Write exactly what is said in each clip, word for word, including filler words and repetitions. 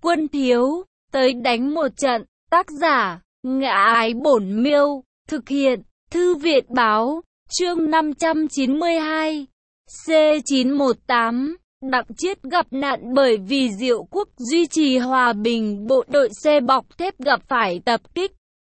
quân thiếu, tới đánh một trận. Tác giả, Ngã Ái Bổn Miêu, thực hiện, Thư viện Báo, chương năm trăm chín mươi hai, C chín một tám. Đặng Chiết gặp nạn bởi vì Diệu Quốc duy trì hòa bình, bộ đội xe bọc thép gặp phải tập kích.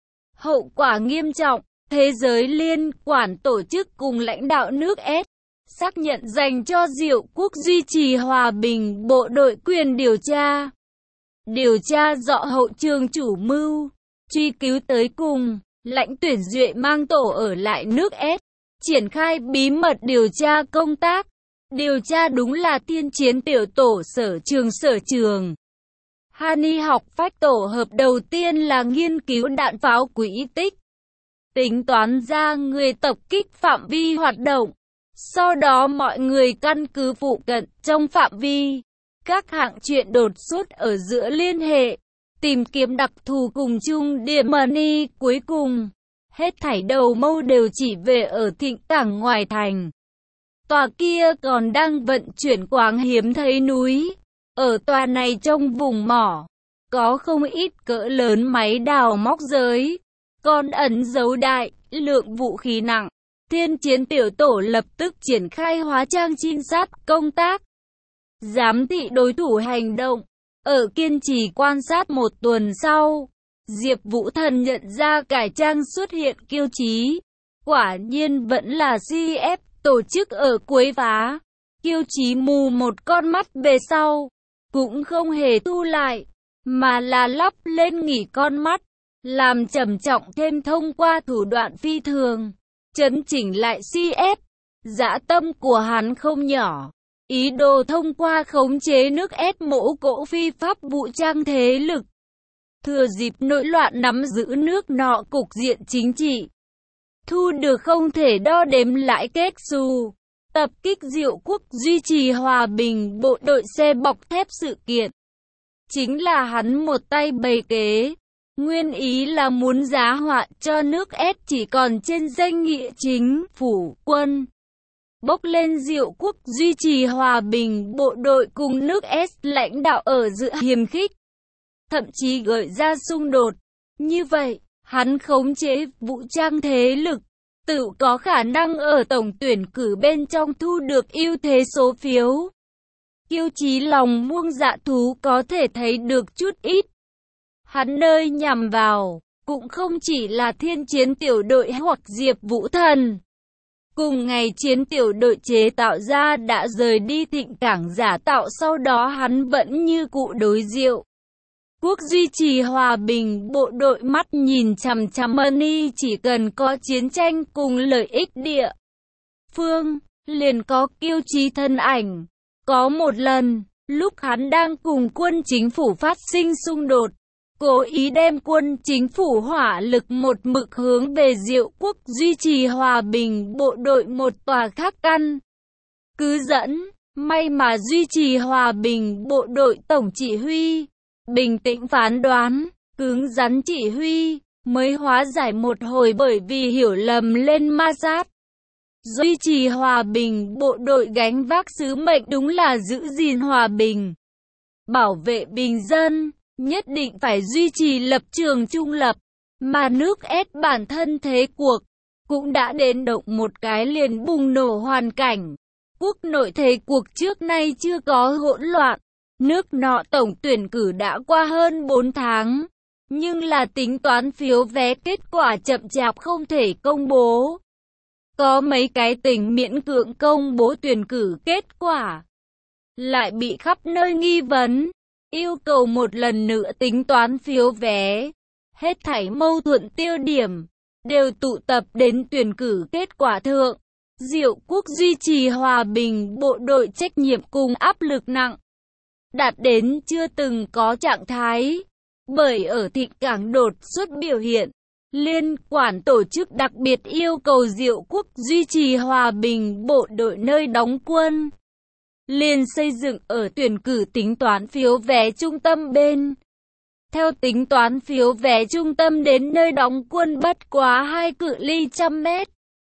Hậu quả nghiêm trọng, thế giới liên quản tổ chức cùng lãnh đạo nước S xác nhận dành cho Diệu Quốc duy trì hòa bình, bộ đội quyền điều tra. Điều tra rõ hậu trường chủ mưu, truy cứu tới cùng, lãnh tuyển Duệ mang tổ ở lại nước S, triển khai bí mật điều tra công tác. Điều tra đúng là tiên chiến tiểu tổ sở trường sở trường. Hani học phách tổ hợp đầu tiên là nghiên cứu đạn pháo quỹ tích, tính toán ra người tập kích phạm vi hoạt động. Sau đó mọi người căn cứ phụ cận trong phạm vi, các hạng chuyện đột xuất ở giữa liên hệ, tìm kiếm đặc thù cùng chung điểm money. Cuối cùng, hết thảy đầu mâu đều chỉ về ở Thịnh Cảng ngoài thành. Tòa kia còn đang vận chuyển quáng hiếm thấy núi. Ở tòa này trong vùng mỏ, có không ít cỡ lớn máy đào móc giới, còn ẩn giấu đại lượng vũ khí nặng. Thiên chiến tiểu tổ lập tức triển khai hóa trang trinh sát công tác, giám thị đối thủ hành động. Ở kiên trì quan sát một tuần sau, Diệp Vũ Thần nhận ra cải trang xuất hiện Kiêu Chí. Quả nhiên vẫn là xê ép tổ chức ở Quế Phá. Kiêu Chí mù một con mắt về sau, cũng không hề thu lại, mà là lắp lên nghỉ con mắt, làm trầm trọng thêm thông qua thủ đoạn phi thường, chấn chỉnh lại xê ép. Dã tâm của hắn không nhỏ, ý đồ thông qua khống chế nước S mỗ cỗ phi pháp vũ trang thế lực, thừa dịp nổi loạn nắm giữ nước nọ cục diện chính trị, thu được không thể đo đếm lãi kết xu. Tập kích Diệu Quốc duy trì hòa bình, bộ đội xe bọc thép sự kiện chính là hắn một tay bày kế, nguyên ý là muốn giá họa cho nước S chỉ còn trên danh nghĩa chính phủ quân. Bốc lên Diệu Quốc duy trì hòa bình, bộ đội cùng nước S lãnh đạo ở giữa hiềm khích, thậm chí gợi ra xung đột. Như vậy, hắn khống chế vũ trang thế lực, tự có khả năng ở tổng tuyển cử bên trong thu được ưu thế số phiếu. Kiêu Chí lòng muông dạ thú có thể thấy được chút ít. Hắn nơi nhằm vào, cũng không chỉ là thiên chiến tiểu đội hoặc Diệp Vũ Thần. Cùng ngày chiến tiểu đội chế tạo ra đã rời đi Thịnh Cảng giả tạo, sau đó hắn vẫn như cũ đối Diệu Quốc duy trì hòa bình, bộ đội mắt nhìn chằm chằm money, chỉ cần có chiến tranh cùng lợi ích địa phương, liền có Kiêu Chí thân ảnh. Có một lần, lúc hắn đang cùng quân chính phủ phát sinh xung đột, cố ý đem quân chính phủ hỏa lực một mực hướng về Diệu Quốc duy trì hòa bình, bộ đội một tòa khác căn cứ dẫn. May mà duy trì hòa bình, bộ đội tổng chỉ huy bình tĩnh phán đoán, cứng rắn chỉ huy, mới hóa giải một hồi bởi vì hiểu lầm lên ma sát. Duy trì hòa bình, bộ đội gánh vác sứ mệnh đúng là giữ gìn hòa bình, bảo vệ bình dân, nhất định phải duy trì lập trường trung lập. Mà nước S bản thân thế cuộc cũng đã đến động một cái liền bùng nổ hoàn cảnh. Quốc nội thế cuộc trước nay chưa có hỗn loạn. Nước nọ tổng tuyển cử đã qua hơn bốn tháng, nhưng là tính toán phiếu vé kết quả chậm chạp không thể công bố. Có mấy cái tỉnh miễn cưỡng công bố tuyển cử kết quả, lại bị khắp nơi nghi vấn, yêu cầu một lần nữa tính toán phiếu vé. Hết thảy mâu thuẫn tiêu điểm đều tụ tập đến tuyển cử kết quả thượng. Diệu Quốc duy trì hòa bình, bộ đội trách nhiệm cùng áp lực nặng, đạt đến chưa từng có trạng thái. Bởi ở Thịnh Cảng đột xuất biểu hiện, liên quản tổ chức đặc biệt yêu cầu Diệu Quốc duy trì hòa bình, bộ đội nơi đóng quân liền xây dựng ở tuyển cử tính toán phiếu vé trung tâm bên. Theo tính toán phiếu vé trung tâm đến nơi đóng quân bất quá hai cự ly trăm mét.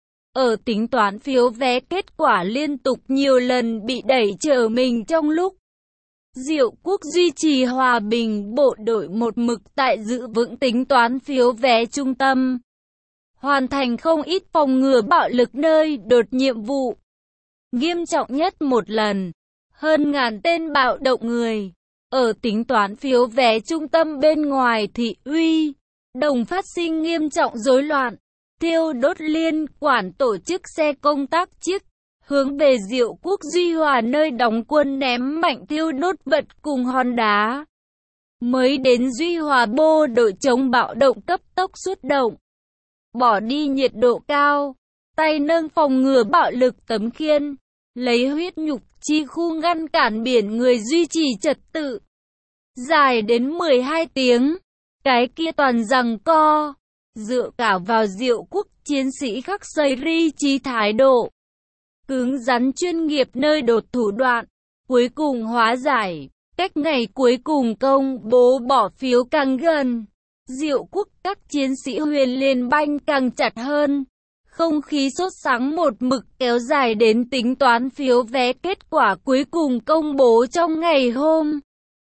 Ở tính toán phiếu vé kết quả liên tục nhiều lần bị đẩy trở mình trong lúc Diệu Quốc duy trì hòa bình, bộ đội một mực tại giữ vững tính toán phiếu vé trung tâm, hoàn thành không ít phòng ngừa bạo lực nơi đột nhiệm vụ. Nghiêm trọng nhất một lần, hơn ngàn tên bạo động người, ở tính toán phiếu vé trung tâm bên ngoài thị uy, đồng phát sinh nghiêm trọng rối loạn, thiêu đốt liên quản tổ chức xe công tác chiếc, hướng về Diệu Quốc Duy Hòa nơi đóng quân ném mạnh thiêu đốt vật cùng hòn đá. Mới đến Duy Hòa, bộ đội chống bạo động cấp tốc xuất động, bỏ đi nhiệt độ cao, tay nâng phòng ngừa bạo lực tấm khiên, lấy huyết nhục chi khu ngăn cản biển người duy trì trật tự. Dài đến mười hai tiếng, cái kia toàn giằng co, dựa cả vào Diệu Quốc chiến sĩ khắc xây ri trí thái độ cứng rắn chuyên nghiệp nơi đột thủ đoạn, cuối cùng hóa giải. Cách ngày cuối cùng công bố bỏ phiếu càng gần, Diệu Quốc các chiến sĩ huyền liên banh càng chặt hơn. Không khí sốt sắng một mực kéo dài đến tính toán phiếu vé kết quả cuối cùng công bố trong ngày hôm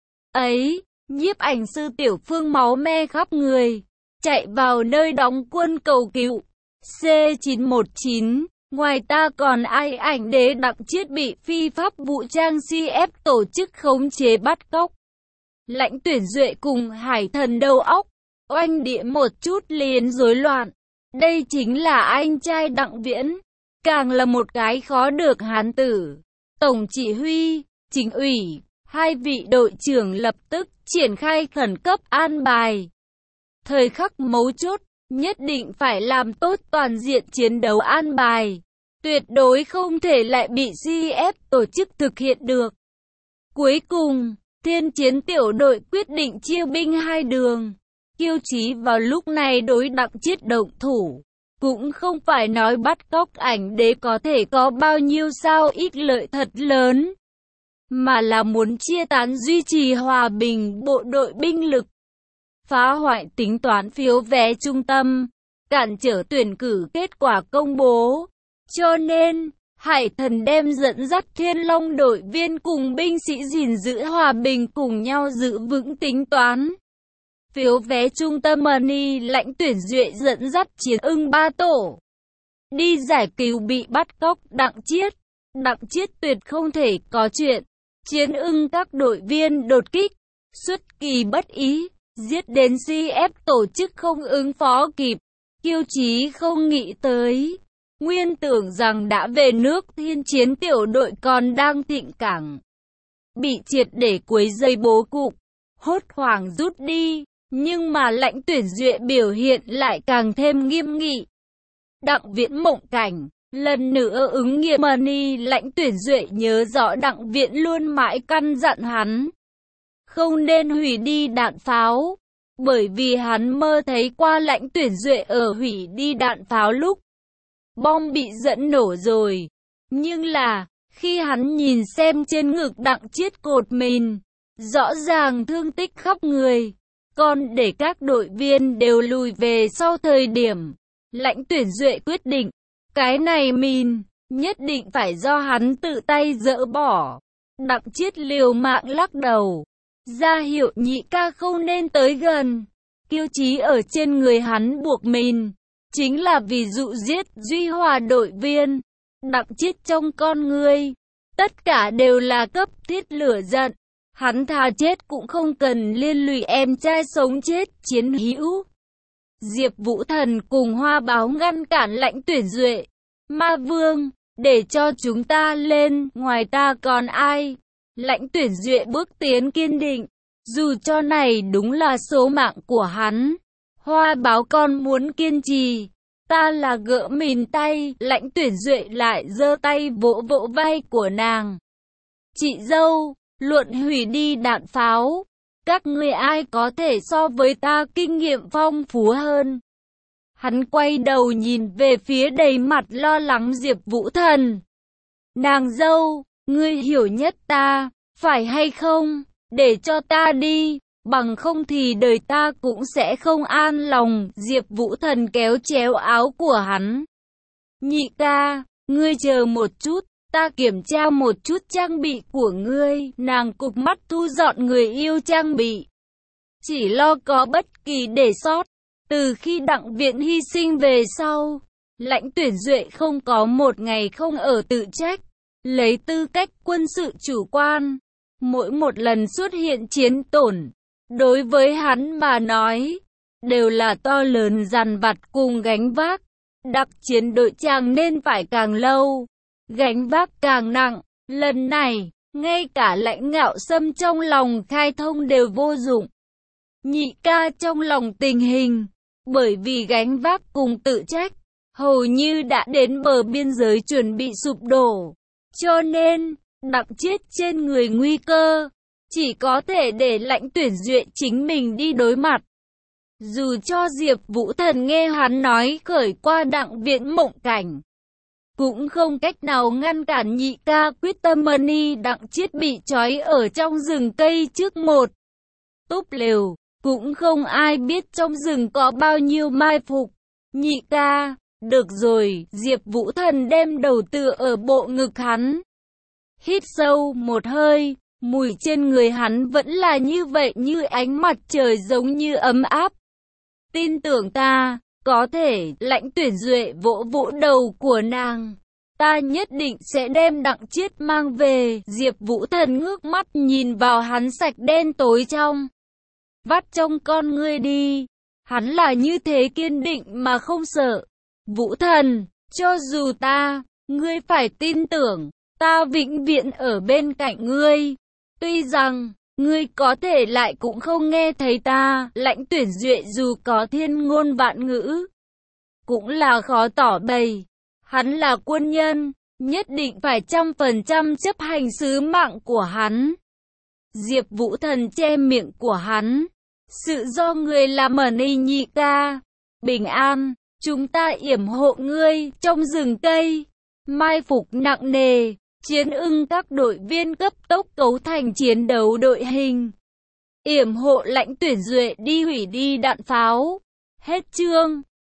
ấy. Nhiếp ảnh sư Tiểu Phương máu me khắp người, chạy vào nơi đóng quân cầu cứu. C chín một chín, ngoài ta còn ai? Ảnh đế Đặng Chiết bị phi pháp vũ trang xê ép tổ chức khống chế bắt cóc. Lãnh Tuyển Duệ cùng Hải Thần đầu óc, oanh địa một chút liền rối loạn. Đây chính là anh trai Đặng Viễn, càng là một cái khó được hán tử. Tổng chỉ huy, chính ủy, hai vị đội trưởng lập tức triển khai khẩn cấp an bài. Thời khắc mấu chốt, nhất định phải làm tốt toàn diện chiến đấu an bài. Tuyệt đối không thể lại bị xê ép tổ chức thực hiện được. Cuối cùng, Thiên Chiến tiểu đội quyết định chia binh hai đường. Kiêu Chí vào lúc này đối Đặng Chiết động thủ, cũng không phải nói bắt cóc ảnh đế có thể có bao nhiêu sao ích lợi thật lớn, mà là muốn chia tán duy trì hòa bình bộ đội binh lực, phá hoại tính toán phiếu vé trung tâm, cản trở tuyển cử kết quả công bố. Cho nên, Hải Thần đem dẫn dắt Thiên Long đội viên cùng binh sĩ gìn giữ hòa bình cùng nhau giữ vững tính toán phiếu vé trung tâm. Money Lãnh Tuyển Duệ dẫn dắt Chiến Ưng ba tổ đi giải cứu bị bắt cóc Đặng Chiết. Đặng Chiết tuyệt không thể có chuyện. Chiến Ưng các đội viên đột kích, xuất kỳ bất ý, giết đến xê ép tổ chức không ứng phó kịp. Kiêu Chí không nghĩ tới, nguyên tưởng rằng đã về nước, Thiên Chiến tiểu đội còn đang thịnh cảng, bị triệt để quấy dây bố cục, hốt hoảng rút đi. Nhưng mà Lãnh Tuyển Duệ biểu hiện lại càng thêm nghiêm nghị. Đặng Viễn mộng cảnh, lần nữa ứng nghiệm. Money Lãnh Tuyển Duệ nhớ rõ Đặng Viễn luôn mãi căn dặn hắn không nên hủy đi đạn pháo, bởi vì hắn mơ thấy qua Lãnh Tuyển Duệ ở hủy đi đạn pháo lúc bom bị dẫn nổ rồi. Nhưng là, khi hắn nhìn xem trên ngực Đặng Chiết cột mìn, rõ ràng thương tích khắp người, còn để các đội viên đều lùi về sau thời điểm, Lãnh Tuyển Duệ quyết định, cái này mìn, nhất định phải do hắn tự tay dỡ bỏ. Đặng Chiết liều mạng lắc đầu, ra hiệu nhị ca không nên tới gần. Kiêu Chí ở trên người hắn buộc mìn, chính là vì dụ giết Duy Hòa đội viên. Đặng Chiết trong con ngươi, tất cả đều là cấp thiết lửa giận. Hắn thà chết cũng không cần liên lụy em trai sống chết. Chiến hữu Diệp Vũ Thần cùng Hoa Báo ngăn cản Lãnh Tuyển Duệ. Ma Vương, để cho chúng ta lên, ngoài ta còn ai? Lãnh Tuyển Duệ bước tiến kiên định, dù cho này đúng là số mạng của hắn. Hoa Báo con muốn kiên trì, ta là gỡ mìn tay. Lãnh Tuyển Duệ lại giơ tay vỗ vỗ vai của nàng. Chị dâu, luận hủy đi đạn pháo, các ngươi ai có thể so với ta kinh nghiệm phong phú hơn? Hắn quay đầu nhìn về phía đầy mặt lo lắng Diệp Vũ Thần. Nàng dâu, ngươi hiểu nhất ta, phải hay không? Để cho ta đi, bằng không thì đời ta cũng sẽ không an lòng. Diệp Vũ Thần kéo chéo áo của hắn. Nhị ca, ngươi chờ một chút, ta kiểm tra một chút trang bị của ngươi. Nàng cụp mắt thu dọn người yêu trang bị, chỉ lo có bất kỳ để sót. Từ khi Đặng Viện hy sinh về sau, Lãnh Tuyển Duệ không có một ngày không ở tự trách. Lấy tư cách quân sự chủ quan, mỗi một lần xuất hiện chiến tổn, đối với hắn mà nói, đều là to lớn dằn vặt cùng gánh vác. Đặc chiến đội chàng nên phải càng lâu, gánh vác càng nặng. Lần này, ngay cả Lãnh Ngạo Sâm trong lòng khai thông đều vô dụng. Nhị ca trong lòng tình hình, bởi vì gánh vác cùng tự trách, hầu như đã đến bờ biên giới chuẩn bị sụp đổ. Cho nên, Đặng Chiết trên người nguy cơ, chỉ có thể để Lãnh Tuyển Duệ chính mình đi đối mặt. Dù cho Diệp Vũ Thần nghe hắn nói khởi qua Đặng Viễn mộng cảnh, cũng không cách nào ngăn cản nhị ca quyết tâm. Mani Đặng Chiết bị trói ở trong rừng cây trước một túp lều, cũng không ai biết trong rừng có bao nhiêu mai phục. Nhị ca, được rồi, Diệp Vũ Thần đem đầu tựa ở bộ ngực hắn. Hít sâu một hơi, mùi trên người hắn vẫn là như vậy, như ánh mặt trời giống như ấm áp. Tin tưởng ta, có thể. Lãnh Tuyển Duệ vỗ vỗ đầu của nàng. Ta nhất định sẽ đem Đặng Chiết mang về. Diệp Vũ Thần ngước mắt nhìn vào hắn sạch đen tối trong vắt trong con ngươi đi. Hắn là như thế kiên định mà không sợ. Vũ Thần, cho dù ta, ngươi phải tin tưởng, ta vĩnh viễn ở bên cạnh ngươi. Tuy rằng, ngươi có thể lại cũng không nghe thấy ta. Lãnh Tuyển Duệ dù có thiên ngôn vạn ngữ, cũng là khó tỏ bày. Hắn là quân nhân, nhất định phải trăm phần trăm chấp hành sứ mạng của hắn. Diệp Vũ Thần che miệng của hắn. Sự do người làm ở đây nhị ca. Bình an, chúng ta yểm hộ ngươi trong rừng cây. Mai phục nặng nề, Chiến ưng các đội viên cấp tốc cấu thành chiến đấu đội hình. Yểm hộ Lãnh Tuyển Duệ đi hủy đi đạn pháo. Hết chương.